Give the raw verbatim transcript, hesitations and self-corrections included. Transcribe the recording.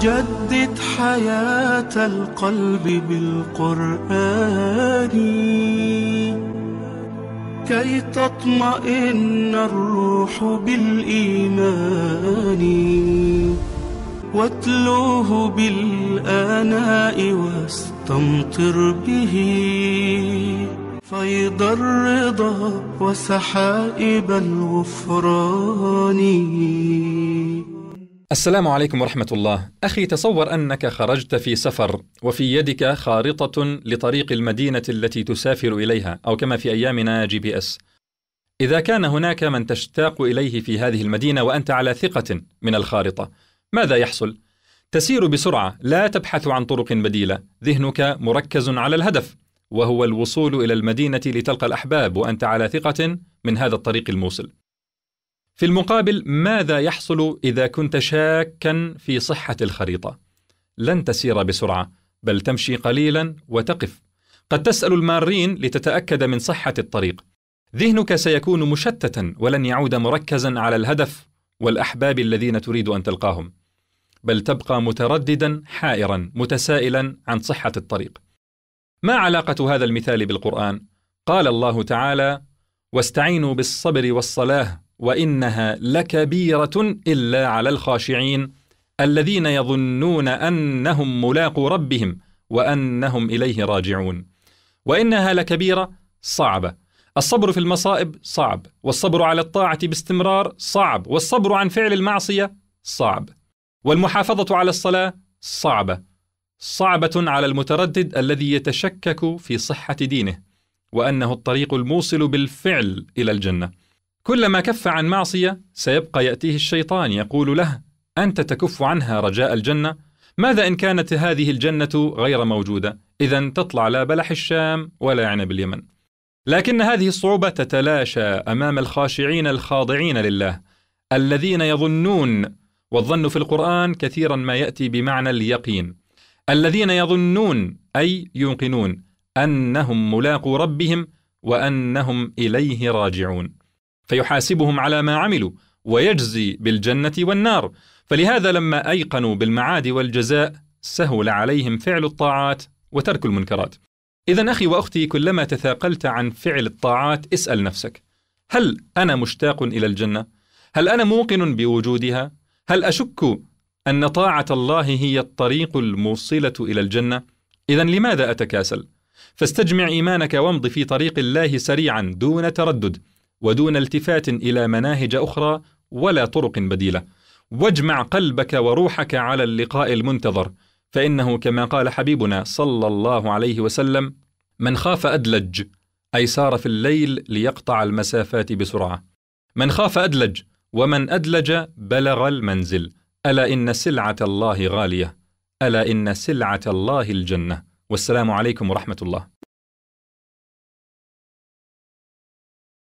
جدد حياة القلب بالقرآن كي تطمئن الروح بالإيمان، واتلوه بالآناء واستمطر به فيض الرضا وسحائب الغفران. السلام عليكم ورحمة الله. أخي، تصور أنك خرجت في سفر وفي يدك خارطة لطريق المدينة التي تسافر إليها، أو كما في أيامنا جي بي إس. إذا كان هناك من تشتاق إليه في هذه المدينة وأنت على ثقة من الخارطة، ماذا يحصل؟ تسير بسرعة، لا تبحث عن طرق بديلة، ذهنك مركز على الهدف، وهو الوصول إلى المدينة لتلقى الأحباب وأنت على ثقة من هذا الطريق الموصل. في المقابل، ماذا يحصل إذا كنت شاكا في صحة الخريطة؟ لن تسير بسرعة، بل تمشي قليلا وتقف. قد تسأل المارين لتتأكد من صحة الطريق. ذهنك سيكون مشتتا ولن يعود مركزا على الهدف والأحباب الذين تريد أن تلقاهم، بل تبقى مترددا حائرا متسائلا عن صحة الطريق. ما علاقة هذا المثال بالقرآن؟ قال الله تعالى: واستعينوا بالصبر والصلاة وإنها لكبيرة إلا على الخاشعين الذين يظنون أنهم ملاقو ربهم وأنهم إليه راجعون. وإنها لكبيرة صعبة. الصبر في المصائب صعب، والصبر على الطاعة باستمرار صعب، والصبر عن فعل المعصية صعب، والمحافظة على الصلاة صعبة. صعبة على المتردد الذي يتشكك في صحة دينه وأنه الطريق الموصل بالفعل إلى الجنة. كلما كف عن معصية سيبقى يأتيه الشيطان يقول له: أنت تكف عنها رجاء الجنة؟ ماذا إن كانت هذه الجنة غير موجودة؟ إذن تطلع لا بلح الشام ولا عنب اليمن. لكن هذه الصعوبة تتلاشى أمام الخاشعين الخاضعين لله الذين يظنون، والظن في القرآن كثيرا ما يأتي بمعنى اليقين، الذين يظنون أي يوقنون أنهم ملاقو ربهم وأنهم إليه راجعون، فيحاسبهم على ما عملوا ويجزي بالجنة والنار. فلهذا لما أيقنوا بالمعاد والجزاء سهل عليهم فعل الطاعات وترك المنكرات. إذن أخي وأختي، كلما تثاقلت عن فعل الطاعات اسأل نفسك: هل أنا مشتاق إلى الجنة؟ هل أنا موقن بوجودها؟ هل أشك أن طاعة الله هي الطريق الموصلة إلى الجنة؟ إذن لماذا أتكاسل؟ فاستجمع إيمانك وامض في طريق الله سريعا دون تردد ودون التفات إلى مناهج أخرى ولا طرق بديلة، واجمع قلبك وروحك على اللقاء المنتظر، فإنه كما قال حبيبنا صلى الله عليه وسلم: من خاف أدلج، أي سار في الليل ليقطع المسافات بسرعة. من خاف أدلج، ومن أدلج بلغ المنزل. ألا إن سلعة الله غالية، ألا إن سلعة الله الجنة. والسلام عليكم ورحمة الله.